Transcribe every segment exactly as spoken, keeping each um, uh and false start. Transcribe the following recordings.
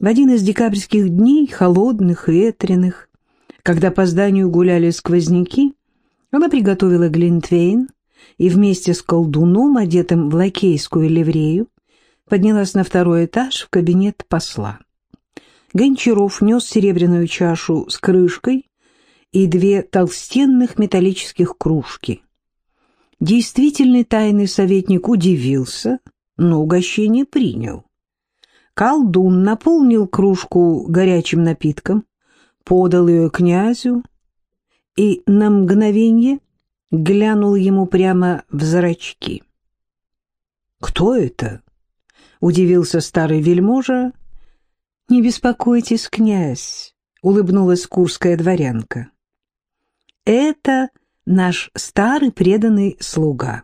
В один из декабрьских дней, холодных, ветреных, когда по зданию гуляли сквозняки, она приготовила глинтвейн и вместе с колдуном, одетым в лакейскую ливрею, поднялась на второй этаж в кабинет посла. Гончаров нес серебряную чашу с крышкой и две толстенных металлических кружки. Действительный тайный советник удивился, но угощение принял. Колдун наполнил кружку горячим напитком, подал ее князю и на мгновенье глянул ему прямо в зрачки. «Кто это?» — удивился старый вельможа. «Не беспокойтесь, князь», — улыбнулась курская дворянка. «Это наш старый преданный слуга».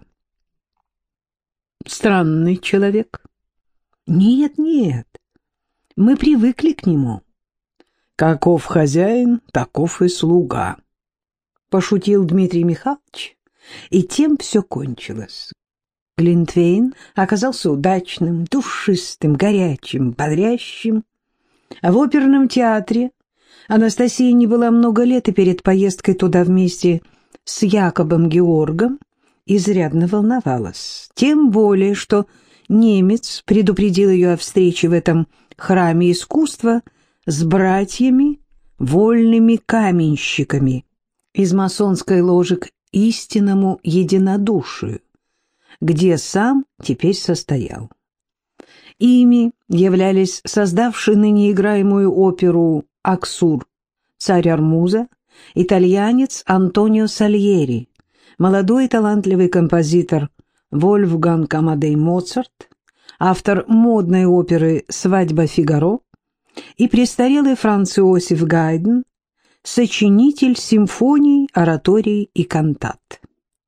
«Странный человек». «Нет, нет, мы привыкли к нему». «Каков хозяин, таков и слуга», — пошутил Дмитрий Михайлович, и тем все кончилось. Глинтвейн оказался удачным, душистым, горячим, бодрящим. А в оперном театре Анастасия не была много лет, и перед поездкой туда вместе с Якобом Георгом изрядно волновалась. Тем более, что немец предупредил ее о встрече в этом храме искусства с братьями, вольными каменщиками из масонской ложи к истинному единодушию, где сам теперь состоял. Ими являлись создавший ныне играемую оперу «Аксур» царь Армуза, итальянец Антонио Сальери, молодой и талантливый композитор Вольфганг Амадей Моцарт, автор модной оперы «Свадьба Фигаро», и престарелый Франц Иосиф Гайдн, сочинитель симфоний, ораторий и кантат.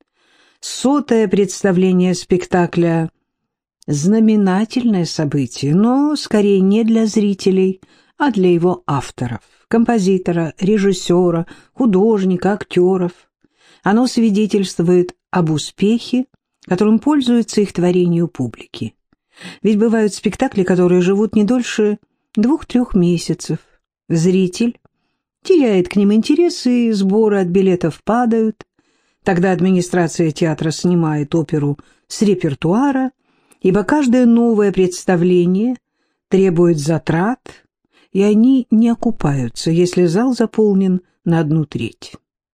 Сотое представление спектакля – знаменательное событие, но скорее не для зрителей, а для его авторов, композитора, режиссера, художника, актеров. Оно свидетельствует об успехе, которым пользуется их творение у публики. Ведь бывают спектакли, которые живут не дольше двух-трех месяцев. Зритель теряет к ним интерес, и сборы от билетов падают. Тогда администрация театра снимает оперу с репертуара, ибо каждое новое представление требует затрат, и они не окупаются, если зал заполнен на одну треть.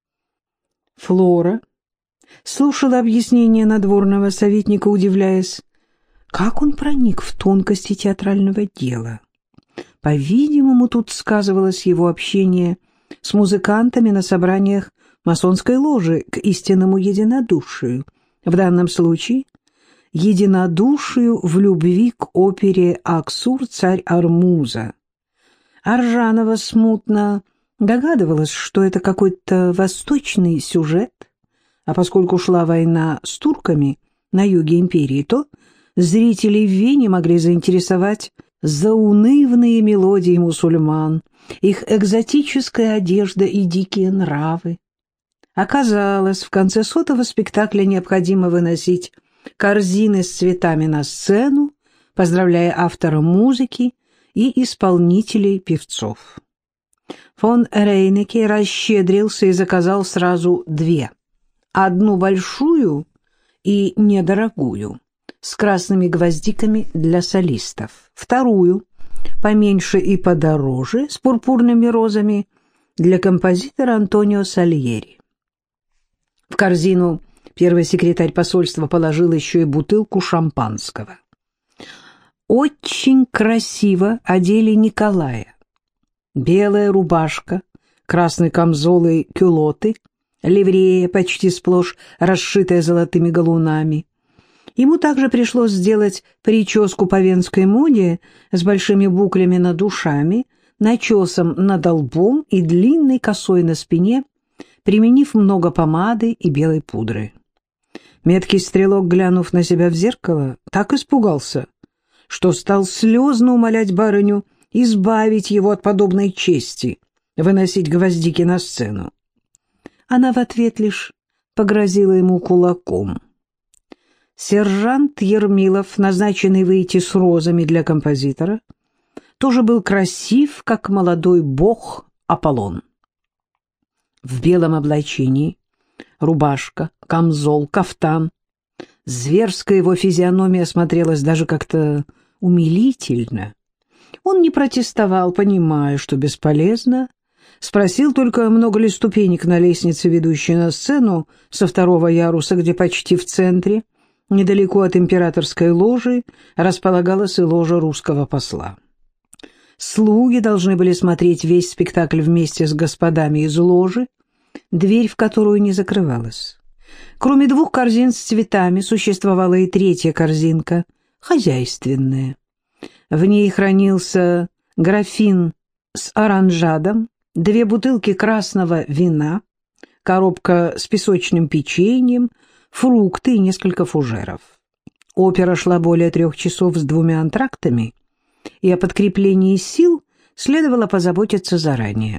Флора слушала объяснение надворного советника, удивляясь, как он проник в тонкости театрального дела. По-видимому, тут сказывалось его общение с музыкантами на собраниях масонской ложи к истинному единодушию, в данном случае единодушию в любви к опере «Аксур» царь Армуза. Аржанова смутно догадывалась, что это какой-то восточный сюжет, а поскольку шла война с турками на юге империи, то зрителей в Вене могли заинтересовать заунывные мелодии мусульман, их экзотическая одежда и дикие нравы. Оказалось, в конце сотого спектакля необходимо выносить корзины с цветами на сцену, поздравляя автора музыки и исполнителей певцов. Фон Рейнеке расщедрился и заказал сразу две. Одну большую и недорогую, с красными гвоздиками для солистов. Вторую, поменьше и подороже, с пурпурными розами, для композитора Антонио Сальери. В корзину первый секретарь посольства положил еще и бутылку шампанского. Очень красиво одели Николая. Белая рубашка, красный камзол и кюлоты, ливрея, почти сплошь расшитая золотыми галунами. Ему также пришлось сделать прическу по венской моде с большими буклями над ушами, начесом над лбом и длинной косой на спине, применив много помады и белой пудры. Меткий стрелок, глянув на себя в зеркало, так испугался, что стал слезно умолять барыню избавить его от подобной чести, выносить гвоздики на сцену. Она в ответ лишь погрозила ему кулаком. Сержант Ермилов, назначенный выйти с розами для композитора, тоже был красив, как молодой бог Аполлон. В белом облачении, рубашка, камзол, кафтан. Зверская его физиономия смотрелась даже как-то умилительно. Он не протестовал, понимая, что бесполезно. Спросил только, много ли ступенек на лестнице, ведущей на сцену со второго яруса, где почти в центре, недалеко от императорской ложи, располагалась и ложа русского посла. Слуги должны были смотреть весь спектакль вместе с господами из ложи, дверь в которую не закрывалась. Кроме двух корзин с цветами существовала и третья корзинка, хозяйственная. В ней хранился графин с оранжадом, две бутылки красного вина, коробка с песочным печеньем, фрукты и несколько фужеров. Опера шла более трех часов с двумя антрактами, и о подкреплении сил следовало позаботиться заранее.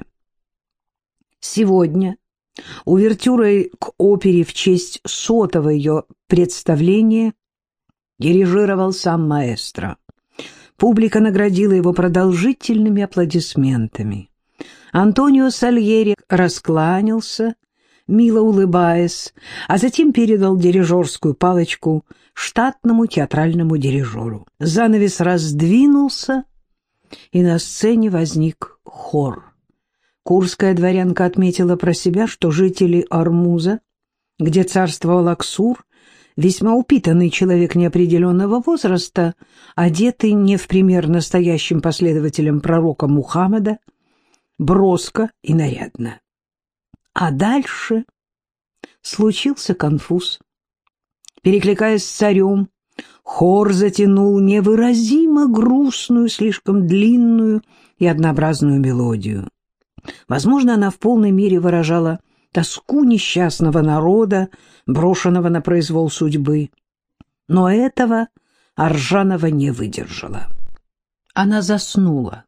Сегодня увертюрой к опере в честь сотого ее представления дирижировал сам маэстро. Публика наградила его продолжительными аплодисментами. Антонио Сальери раскланялся, мило улыбаясь, а затем передал дирижерскую палочку штатному театральному дирижеру. Занавес раздвинулся, и на сцене возник хор. Курская дворянка отметила про себя, что жители Ормуза, где царствовал Аксур, весьма упитанный человек неопределенного возраста, одетый не в пример настоящим последователям пророка Мухаммада, броско и нарядно. А дальше случился конфуз. Перекликаясь с царем, хор затянул невыразимо грустную, слишком длинную и однообразную мелодию. Возможно, она в полной мере выражала тоску несчастного народа, брошенного на произвол судьбы. Но этого Аржанова не выдержала. Она заснула.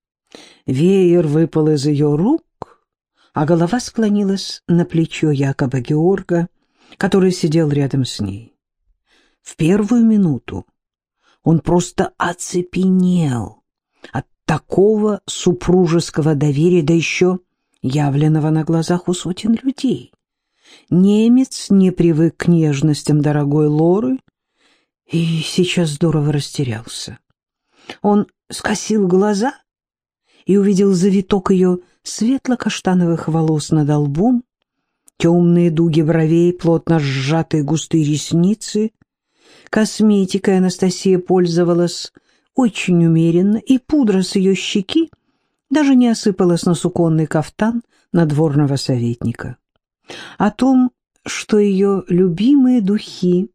Веер выпал из ее рук, а голова склонилась на плечо Якоба Георга, который сидел рядом с ней. В первую минуту он просто оцепенел от такого супружеского доверия, да еще явленного на глазах у сотен людей. Немец не привык к нежностям дорогой Лоры и сейчас здорово растерялся. Он скосил глаза и увидел завиток ее светло-каштановых волос над лбом, темные дуги бровей, плотно сжатые густые ресницы. Косметикой Анастасия пользовалась очень умеренно, и пудра с ее щеки даже не осыпалась на суконный кафтан надворного советника. О том, что ее любимые духи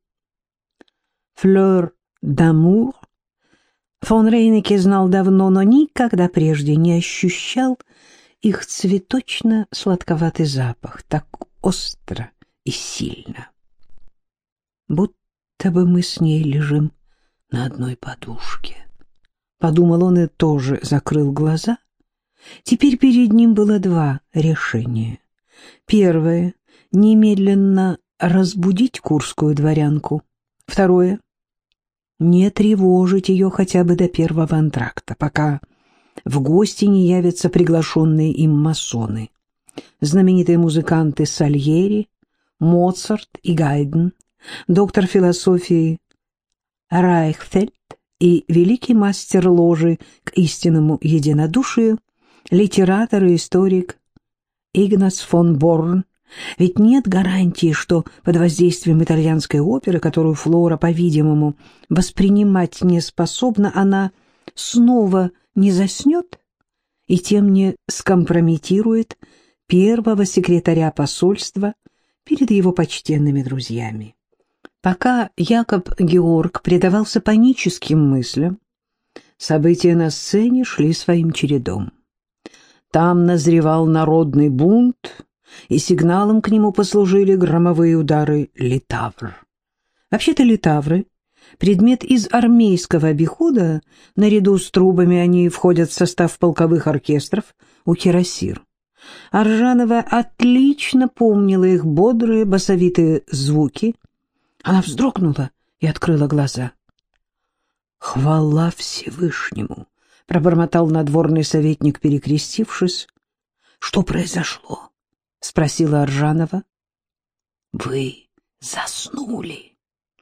«Флёр дамур» фон Рейнеке знал давно, но никогда прежде не ощущал их цветочно-сладковатый запах так остро и сильно. Будто бы мы с ней лежим на одной подушке. Подумал он и тоже закрыл глаза. Теперь перед ним было два решения. Первое — немедленно разбудить курскую дворянку. Второе — не тревожить ее хотя бы до первого антракта, пока в гости не явятся приглашенные им масоны. Знаменитые музыканты Сальери, Моцарт и Гайден, доктор философии Райхфельд и великий мастер ложи к истинному единодушию, литератор и историк Игнац фон Борн. Ведь нет гарантии, что под воздействием итальянской оперы, которую Флора, по-видимому, воспринимать не способна, она снова не заснет и тем не скомпрометирует первого секретаря посольства перед его почтенными друзьями. Пока Якоб Георг предавался паническим мыслям, события на сцене шли своим чередом. Там назревал народный бунт, и сигналом к нему послужили громовые удары литавр. Вообще-то литавры — предмет из армейского обихода, наряду с трубами они входят в состав полковых оркестров у кирасир. Аржанова отлично помнила их бодрые басовитые звуки. Она вздрогнула и открыла глаза. «Хвала Всевышнему!» — пробормотал надворный советник, перекрестившись. — Что произошло? — спросила Аржанова. — Вы заснули.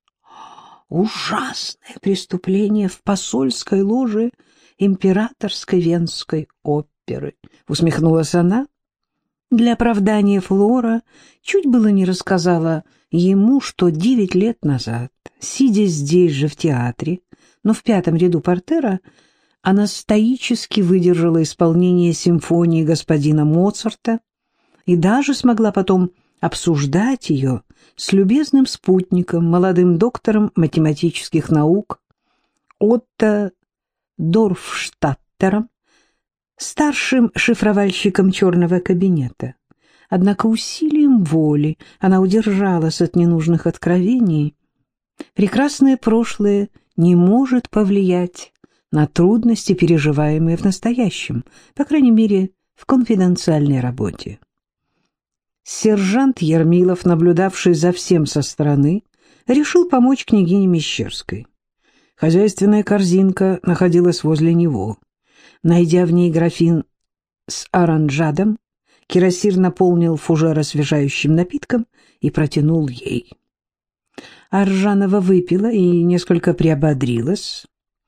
— Ужасное преступление в посольской ложе императорской Венской оперы, — усмехнулась она. Для оправдания Флора чуть было не рассказала ему, что девять лет назад, сидя здесь же в театре, но в пятом ряду портера, она стоически выдержала исполнение симфонии господина Моцарта и даже смогла потом обсуждать ее с любезным спутником, молодым доктором математических наук Отто Дорфштадтером, старшим шифровальщиком черного кабинета. Однако усилием воли она удержалась от ненужных откровений. Прекрасное прошлое не может повлиять на трудности, переживаемые в настоящем, по крайней мере, в конфиденциальной работе. Сержант Ермилов, наблюдавший за всем со стороны, решил помочь княгине Мещерской. Хозяйственная корзинка находилась возле него. Найдя в ней графин с оранжадом, Кирасир наполнил фужер освежающим напитком и протянул ей. Аржанова выпила и несколько приободрилась.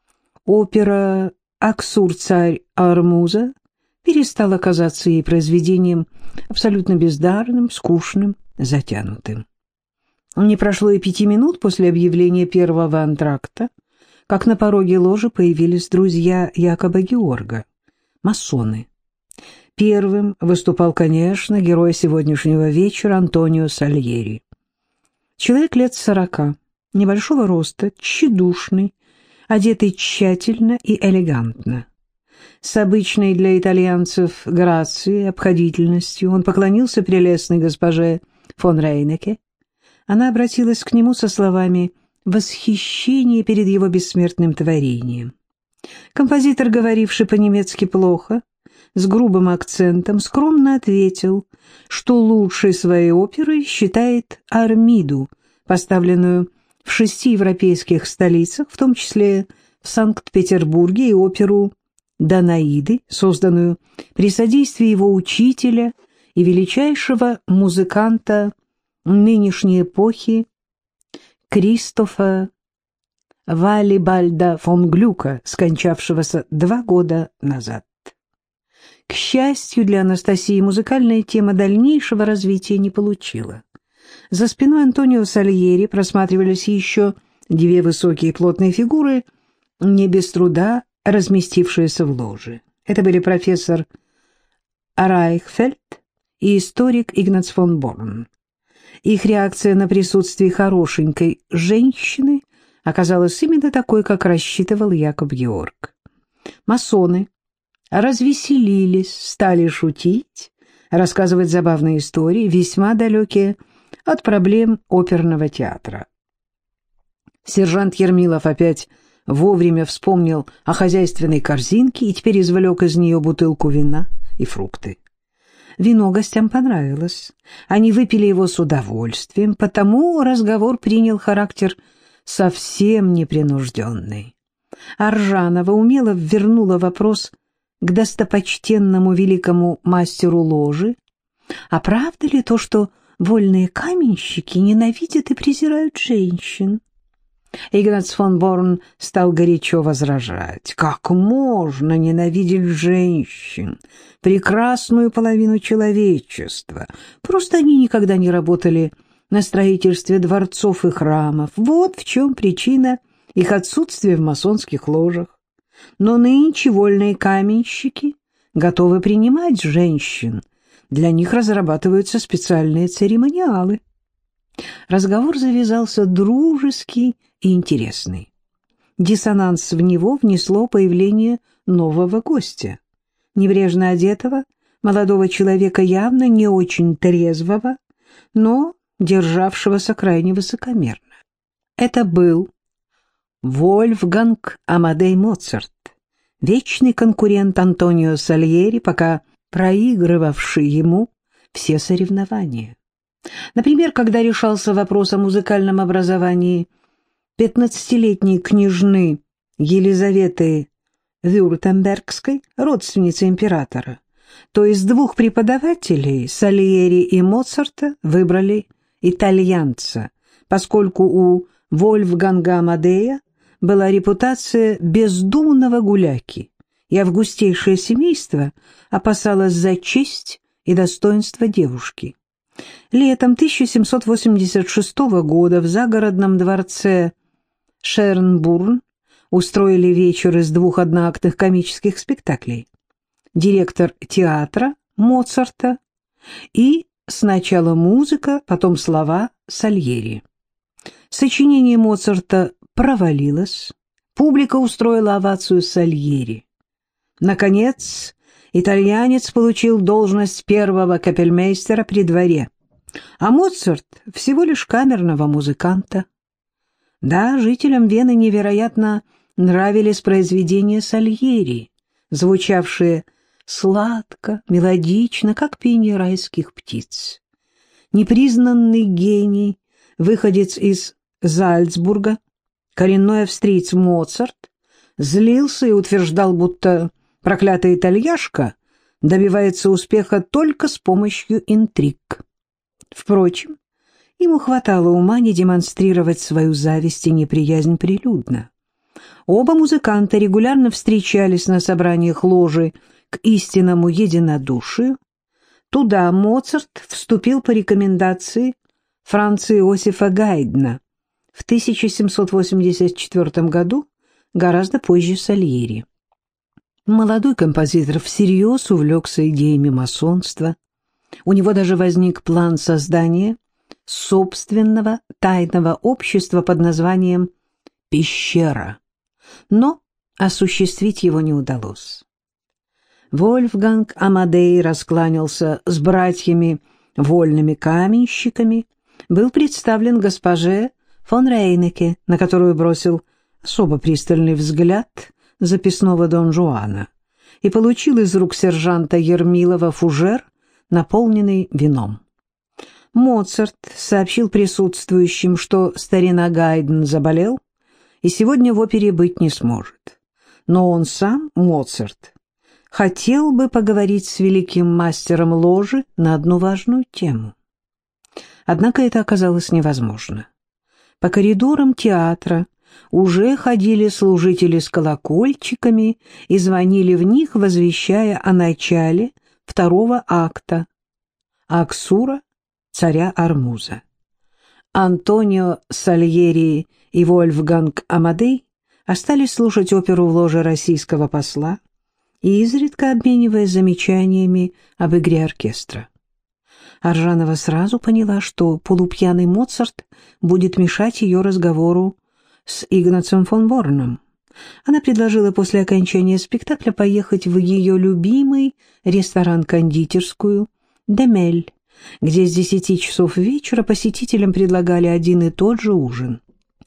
Опера «Аксур-царь Армуза» перестала казаться ей произведением абсолютно бездарным, скучным, затянутым. Не прошло и пяти минут после объявления первого антракта, как на пороге ложи появились друзья Якоба Георга, масоны. Первым выступал, конечно, герой сегодняшнего вечера Антонио Сальери. Человек лет сорока, небольшого роста, тщедушный, одетый тщательно и элегантно. С обычной для итальянцев грацией, обходительностью он поклонился прелестной госпоже фон Рейнеке. Она обратилась к нему со словами восхищения перед его бессмертным творением. Композитор, говоривший по-немецки плохо, с грубым акцентом, скромно ответил, что лучшей своей оперой считает «Армиду», поставленную в шести европейских столицах, в том числе в Санкт-Петербурге, и оперу «Данаиды», созданную при содействии его учителя и величайшего музыканта нынешней эпохи Кристофа Валибальда фон Глюка, скончавшегося два года назад. К счастью для Анастасии, музыкальная тема дальнейшего развития не получила. За спиной Антонио Сальери просматривались еще две высокие плотные фигуры, не без труда разместившиеся в ложе. Это были профессор Райхфельд и историк Игнац фон Борн. Их реакция на присутствие хорошенькой женщины оказалась именно такой, как рассчитывал Якоб Георг. Масоны развеселились, стали шутить, рассказывать забавные истории, весьма далекие от проблем оперного театра. Сержант Ермилов опять вовремя вспомнил о хозяйственной корзинке и теперь извлек из нее бутылку вина и фрукты. Вино гостям понравилось. Они выпили его с удовольствием, потому разговор принял характер совсем непринужденный. Аржанова умело ввернула вопрос к достопочтенному великому мастеру ложи. А правда ли то, что вольные каменщики ненавидят и презирают женщин? Игнац фон Борн стал горячо возражать. Как можно ненавидеть женщин, прекрасную половину человечества? Просто они никогда не работали на строительстве дворцов и храмов. Вот в чем причина их отсутствия в масонских ложах. Но нынче вольные каменщики готовы принимать женщин. Для них разрабатываются специальные церемониалы. Разговор завязался дружеский и интересный. Диссонанс в него внесло появление нового гостя, небрежно одетого, молодого человека, явно не очень трезвого, но державшегося крайне высокомерно. Это был Вольфганг Амадей Моцарт, вечный конкурент Антонио Сальери, пока проигрывавший ему все соревнования. Например, когда решался вопрос о музыкальном образовании пятнадцатилетней княжны Елизаветы вюртембергской, родственницы императора, то из двух преподавателей, Сальери и Моцарта, выбрали итальянца, поскольку у Вольфганга Амадея была репутация бездумного гуляки, и августейшее семейство опасалось за честь и достоинство девушки. Летом тысяча семьсот восемьдесят шестого года в загородном дворце Шернбурн устроили вечер из двух одноактных комических спектаклей. Директор театра Моцарта и сначала музыка, потом слова Сальери. Сочинение Моцарта провалилось, публика устроила овацию Сальери. Наконец, итальянец получил должность первого капельмейстера при дворе, а Моцарт всего лишь камерного музыканта. Да, жителям Вены невероятно нравились произведения Сальери, звучавшие сладко, мелодично, как пение райских птиц. Непризнанный гений, выходец из Зальцбурга, коренной австриец Моцарт, злился и утверждал, будто проклятая итальяшка добивается успеха только с помощью интриг. Впрочем, ему хватало ума не демонстрировать свою зависть и неприязнь прилюдно. Оба музыканта регулярно встречались на собраниях ложи к истинному единодушию. Туда Моцарт вступил по рекомендации Франца Иосифа Гайдна в тысяча семьсот восемьдесят четвёртом году, гораздо позже Сальери. Молодой композитор всерьез увлекся идеями масонства. У него даже возник план создания собственного тайного общества под названием «Пещера», но осуществить его не удалось. Вольфганг Амадей раскланялся с братьями вольными каменщиками, был представлен госпоже фон Рейнеке, на которую бросил особо пристальный взгляд записного Дон Жуана, и получил из рук сержанта Ермилова фужер, наполненный вином. Моцарт сообщил присутствующим, что старина Гайден заболел и сегодня в опере быть не сможет. Но он сам, Моцарт, хотел бы поговорить с великим мастером ложи на одну важную тему. Однако это оказалось невозможно. По коридорам театра уже ходили служители с колокольчиками и звонили в них, возвещая о начале второго акта «Аксура царя Армуза». Антонио Сальери и Вольфганг Амадей остались слушать оперу в ложе российского посла и изредка обмениваясь замечаниями об игре оркестра. Аржанова сразу поняла, что полупьяный Моцарт будет мешать ее разговору с Игнацием фон Борном. Она предложила после окончания спектакля поехать в ее любимый ресторан-кондитерскую «Демель», где с десяти часов вечера посетителям предлагали один и тот же ужин.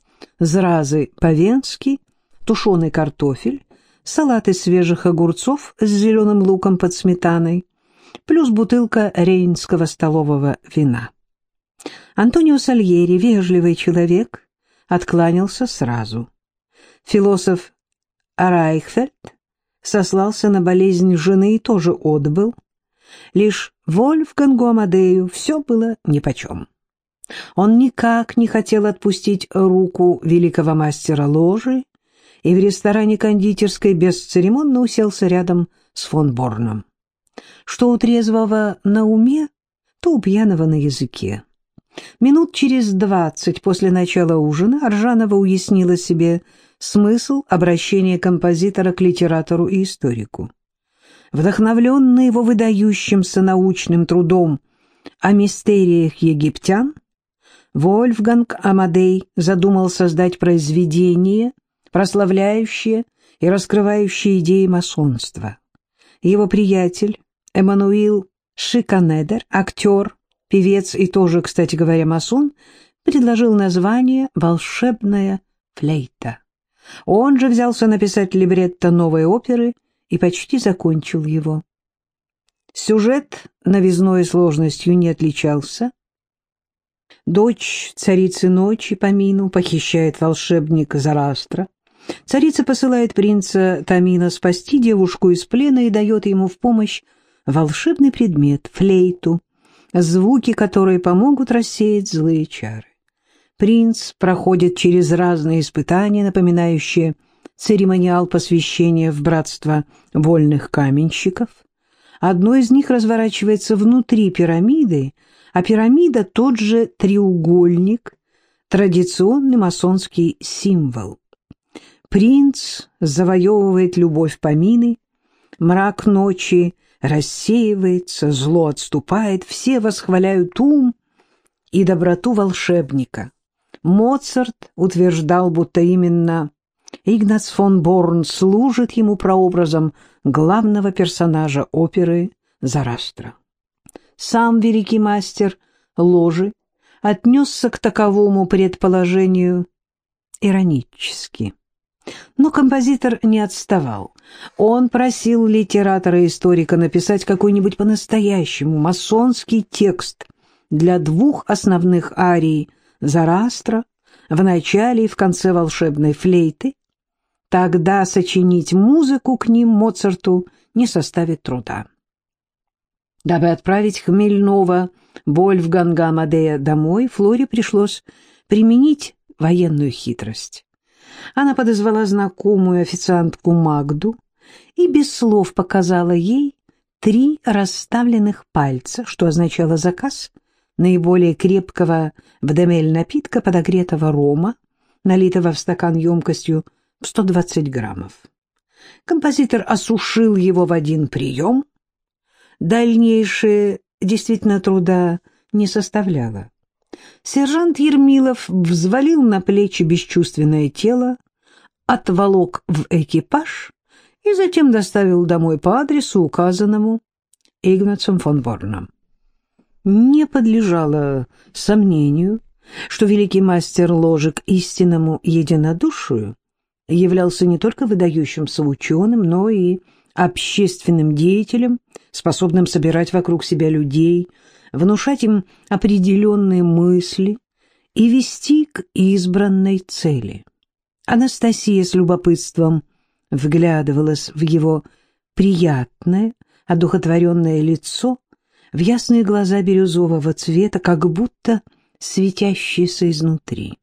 Зразы по-венски, тушеный картофель, салат из свежих огурцов с зеленым луком под сметаной, плюс бутылка рейнского столового вина. Антонио Сальери, вежливый человек, откланялся сразу. Философ Райхфельд сослался на болезнь жены и тоже отбыл. Лишь Вольфгангу Амадею все было нипочем. Он никак не хотел отпустить руку великого мастера ложи и в ресторане кондитерской бесцеремонно уселся рядом с фон Борном. Что у трезвого на уме, то у пьяного на языке. Минут через двадцать после начала ужина Аржанова уяснила себе смысл обращения композитора к литератору и историку. Вдохновленный его выдающимся научным трудом о мистериях египтян, Вольфганг Амадей задумал создать произведение, прославляющее и раскрывающее идеи масонства. Его приятель Эммануил Шиканедер, актер, певец и тоже, кстати говоря, масон, предложил название «Волшебная флейта». Он же взялся написать либретто новой оперы и почти закончил его. Сюжет новизной и сложностью не отличался. Дочь царицы ночи Памину похищает волшебник Зарастра, Царица посылает принца Тамина спасти девушку из плена и дает ему в помощь волшебный предмет — флейту, звуки которой помогут рассеять злые чары. Принц проходит через разные испытания, напоминающие церемониал посвящения в братство вольных каменщиков. Одно из них разворачивается внутри пирамиды, а пирамида — тот же треугольник, традиционный масонский символ. Принц завоевывает любовь Памины, мрак ночи рассеивается, зло отступает, все восхваляют ум и доброту волшебника. Моцарт утверждал, будто именно Игнац фон Борн служит ему прообразом главного персонажа оперы «Зарастра». Сам великий мастер ложи отнесся к таковому предположению иронически. Но композитор не отставал. Он просил литератора-историка написать какой-нибудь по-настоящему масонский текст для двух основных арий «Зарастра» в начале и в конце волшебной флейты. Тогда сочинить музыку к ним Моцарту не составит труда. Дабы отправить хмельного Вольфганга Амадея домой, Флоре пришлось применить военную хитрость. Она подозвала знакомую официантку Магду и без слов показала ей три расставленных пальца, что означало заказ наиболее крепкого в Демель напитка подогретого рома, налитого в стакан емкостью в сто двадцать граммов. Композитор осушил его в один прием. Дальнейшее действительно труда не составляло. Сержант Ермилов взвалил на плечи бесчувственное тело, отволок в экипаж и затем доставил домой по адресу, указанному Игнацем фон Борном. Не подлежало сомнению, что великий мастер ложи к истинному единодушию являлся не только выдающимся ученым, но и общественным деятелем, способным собирать вокруг себя людей, внушать им определенные мысли и вести к избранной цели. Анастасия с любопытством вглядывалась в его приятное, одухотворенное лицо, в ясные глаза бирюзового цвета, как будто светящиеся изнутри.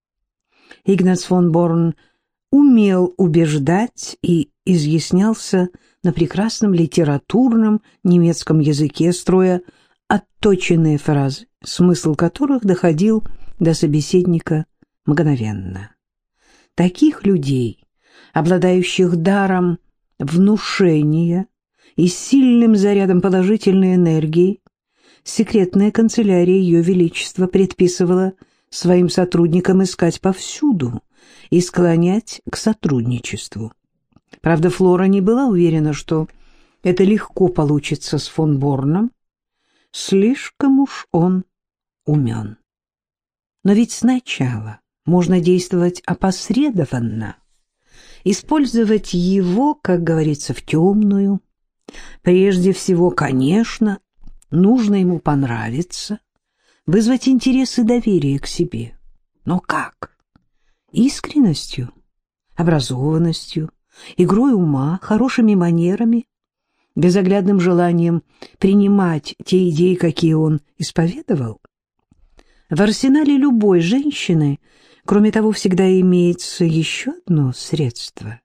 Игнац фон Борн умел убеждать и изъяснялся на прекрасном литературном немецком языке, строя отточенные фразы, смысл которых доходил до собеседника мгновенно. Таких людей, обладающих даром внушения и сильным зарядом положительной энергии, секретная канцелярия Ее Величества предписывала своим сотрудникам искать повсюду и склонять к сотрудничеству. Правда, Флора не была уверена, что это легко получится с фон Борном. Слишком уж он умен. Но ведь сначала можно действовать опосредованно, использовать его, как говорится, в темную. Прежде всего, конечно, нужно ему понравиться, вызвать интерес и доверие к себе. Но как? Искренностью, образованностью, игрой ума, хорошими манерами, безоглядным желанием принимать те идеи, какие он исповедовал? В арсенале любой женщины, кроме того, всегда имеется еще одно средство.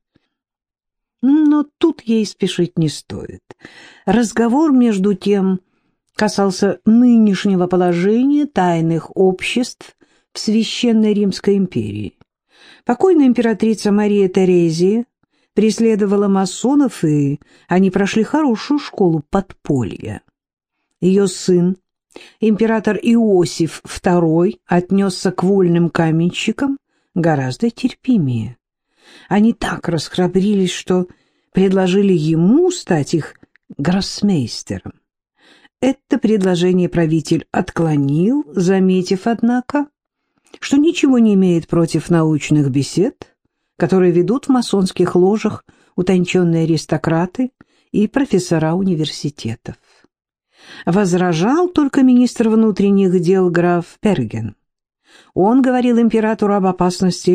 Но тут ей спешить не стоит. Разговор, между тем, касался нынешнего положения тайных обществ в Священной Римской империи. Покойная императрица Мария Терезия преследовала масонов, и они прошли хорошую школу подполья. Ее сын, император Иосиф второй, отнесся к вольным каменщикам гораздо терпимее. Они так расхрабрились, что предложили ему стать их гроссмейстером. Это предложение правитель отклонил, заметив, однако, что ничего не имеет против научных бесед, которые ведут в масонских ложах утонченные аристократы и профессора университетов. Возражал только министр внутренних дел граф Перген. Он говорил императору об опасности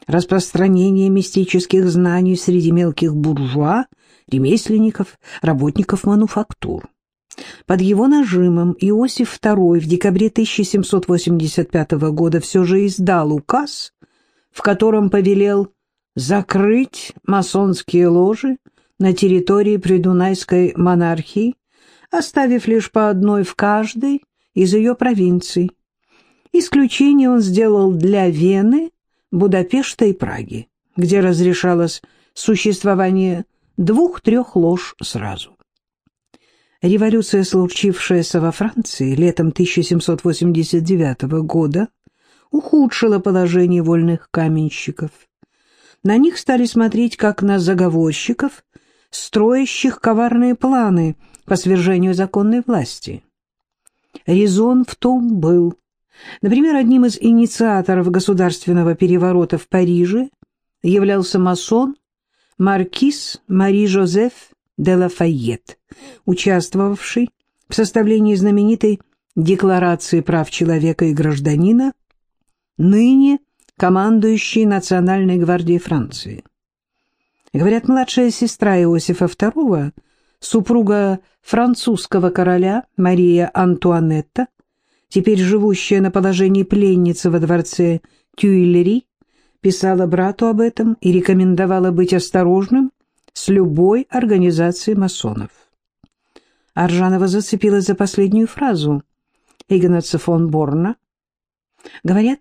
распространение мистических знаний среди мелких буржуа, ремесленников, работников мануфактур. Под его нажимом Иосиф второй в декабре тысяча семьсот восемьдесят пятого года все же издал указ, в котором повелел закрыть масонские ложи на территории Придунайской монархии, оставив лишь по одной в каждой из ее провинций. Исключение он сделал для Вены, Будапешта и Праги, где разрешалось существование двух-трех лож сразу. Революция, случившаяся во Франции летом тысяча семьсот восемьдесят девятого года, ухудшила положение вольных каменщиков. На них стали смотреть как на заговорщиков, строящих коварные планы по свержению законной власти. Резон в том был, например, одним из инициаторов государственного переворота в Париже являлся масон маркиз Мари-Жозеф де Лафайет, участвовавший в составлении знаменитой Декларации прав человека и гражданина, ныне командующий Национальной гвардией Франции. Говорят, младшая сестра Иосифа второго, супруга французского короля Мария Антуанетта, теперь живущая на положении пленницы во дворце Тюильри, писала брату об этом и рекомендовала быть осторожным с любой организацией масонов. Аржанова зацепилась за последнюю фразу Игнаца фон Борна. «Говорят,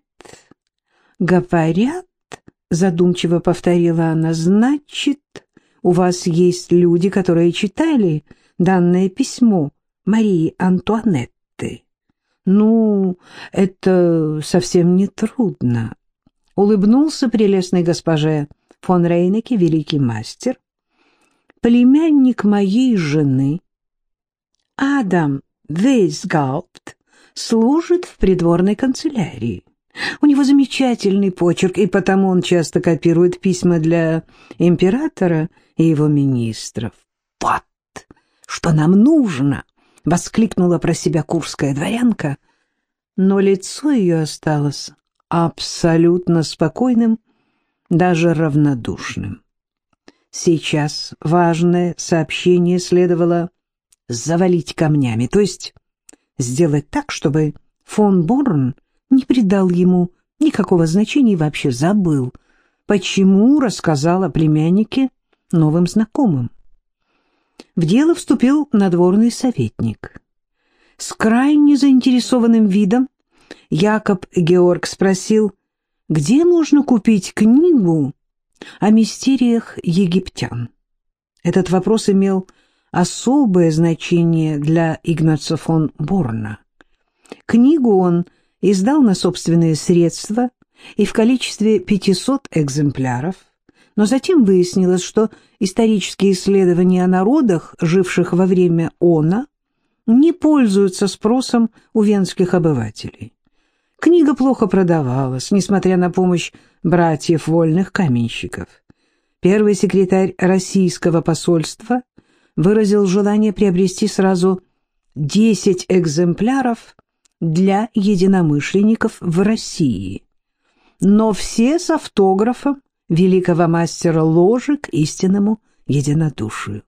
говорят, — задумчиво повторила она, — значит, у вас есть люди, которые читали данное письмо Марии Антуанетты. Ну, это совсем не трудно». Улыбнулся прелестной госпоже фон Рейнеке великий мастер. «Племянник моей жены, Адам Вейсгаупт, служит в придворной канцелярии. У него замечательный почерк, и потому он часто копирует письма для императора и его министров». «Вот что нам нужно!» — воскликнула про себя курская дворянка, но лицо ее осталось абсолютно спокойным, даже равнодушным. Сейчас важное сообщение следовало завалить камнями, то есть сделать так, чтобы фон Борн не придал ему никакого значения и вообще забыл, почему рассказал о племяннике новым знакомым. В дело вступил надворный советник. С крайне заинтересованным видом Якоб Георг спросил, где можно купить книгу о мистериях египтян. Этот вопрос имел особое значение для Игнаца фон Борна. Книгу он издал на собственные средства и в количестве пятисот экземпляров, но затем выяснилось, что исторические исследования о народах, живших во время оно, не пользуются спросом у венских обывателей. Книга плохо продавалась, несмотря на помощь братьев вольных каменщиков. Первый секретарь российского посольства выразил желание приобрести сразу десять экземпляров для единомышленников в России, но все с автографом великого мастера ложи к истинному единодушию.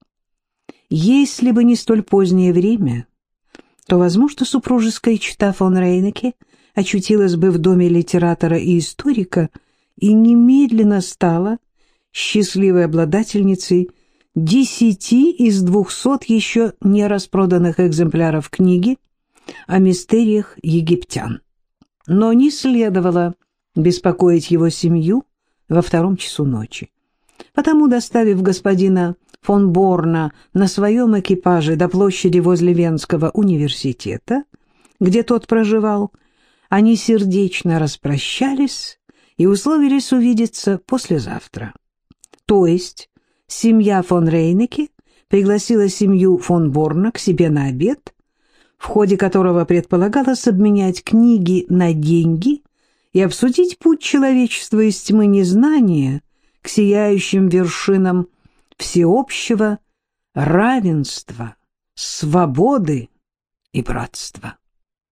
Если бы не столь позднее время, то, возможно, супружеская чета фон Рейнеке очутилась бы в доме литератора и историка и немедленно стала счастливой обладательницей десяти из двухсот еще не распроданных экземпляров книги о мистериях египтян. Но не следовало беспокоить его семью во втором часу ночи. Потому, доставив господина фон Борна на своем экипаже до площади возле Венского университета, где тот проживал, они сердечно распрощались и условились увидеться послезавтра. То есть семья фон Рейнеке пригласила семью фон Борна к себе на обед, в ходе которого предполагалось обменять книги на деньги и обсудить путь человечества из тьмы незнания к сияющим вершинам всеобщего равенства, свободы и братства.